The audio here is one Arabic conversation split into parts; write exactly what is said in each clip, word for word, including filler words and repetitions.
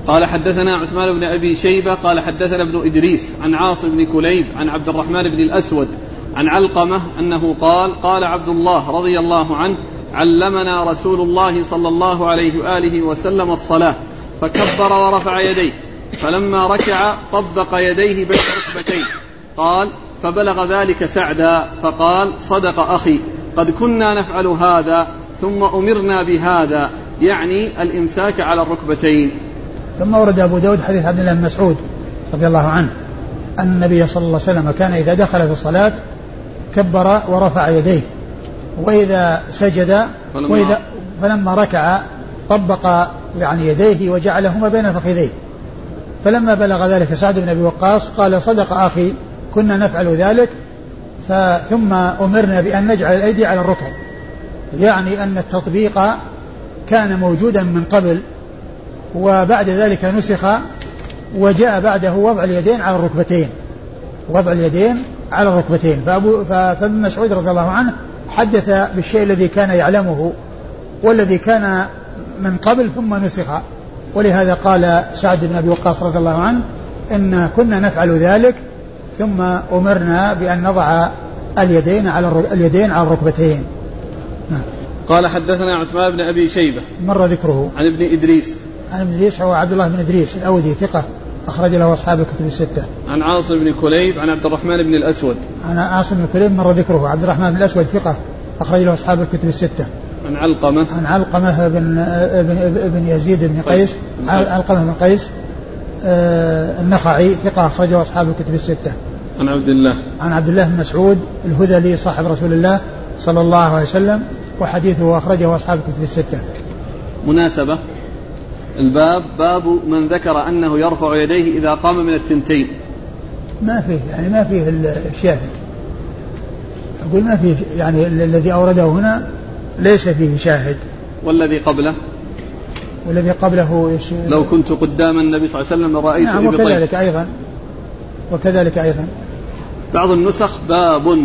قال حدثنا عثمان بن أبي شيبة قال حدثنا ابن إدريس عن عاصم بن كليب عن عبد الرحمن بن الأسود عن علقمة أنه قال قال عبد الله رضي الله عنه علمنا رسول الله صلى الله عليه وآله وسلم الصلاة فكبر ورفع يديه فلما ركع طبق يديه بين ركبتيه قال فبلغ ذلك سعدا فقال صدق أخي قد كنا نفعل هذا ثم أمرنا بهذا يعني الإمساك على الركبتين. ثم ورد أبو داود حديث عبد الله بن مسعود رضي الله عنه أن النبي صلى الله عليه وسلم كان إذا دخل في الصلاة كبر ورفع يديه وإذا سجد وإذا فلما ركع طبق يعني يديه وجعلهما بين فخذيه. فلما بلغ ذلك سعد بن أبي وقاص قال صدق أخي كنا نفعل ذلك ثم أمرنا بأن نجعل الأيدي على الركب، يعني أن التطبيق كان موجودا من قبل وبعد ذلك نسخ وجاء بعده وضع اليدين على الركبتين وضع اليدين على الركبتين. فأبو فابن مسعود رضي الله عنه حدث بالشيء الذي كان يعلمه والذي كان من قبل ثم نسخ، ولهذا قال سعد بن أبي وقاص رضي الله عنه إن كنا نفعل ذلك ثم أمرنا بأن نضع اليدين على اليدين على الركبتين. قال حدثنا عثمان بن أبي شيبة مر ذكره عن ابن إدريس عن ابن إدريس هو عبد الله بن إدريس الأودي ثقة أخرج له أصحاب الكتب الستة. عن عاصم بن كليب عن عبد الرحمن بن الأسود عن عاصم بن كليب مر ذكره عبد الرحمن بن الأسود ثقة أخرج له أصحاب الكتب الستة. عن علقمة عن علقمة بن ابن بن يزيد بن قيس علقمة بن قيس آه النخعي ثقة أخرجه أصحاب الكتب الستة. عن عبد الله عن عبد الله بن مسعود الهذلي صاحب رسول الله صلى الله عليه وسلم وحديثه أخرجه أصحاب الكتب الستة. مناسبة الباب باب من ذكر أنه يرفع يديه إذا قام من الثنتين. ما فيه يعني ما فيه الشاهد، أقول ما فيه يعني الذي أورده هنا ليس فيه شاهد. والذي قبله والذي قبله لو كنت قدام النبي صلى الله عليه وسلم رأيت نعم وكذلك أيضا وكذلك أيضا بعض النسخ باب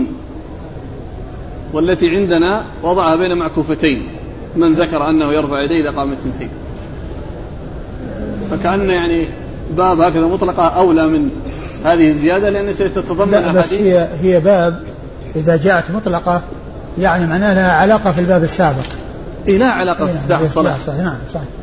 والتي عندنا وضعها بين معكوفتين من ذكر أنه يرفع يديه إذا قام من الثنتين، فكأن يعني باب هكذا مطلقة أولى من هذه الزيادة لأن ستتضمن أحاديث. بس هي هي باب إذا جاءت مطلقة يعني معناها لها علاقة في الباب السابق. إيه لا علاقة في الصلاة. نعم صحيح.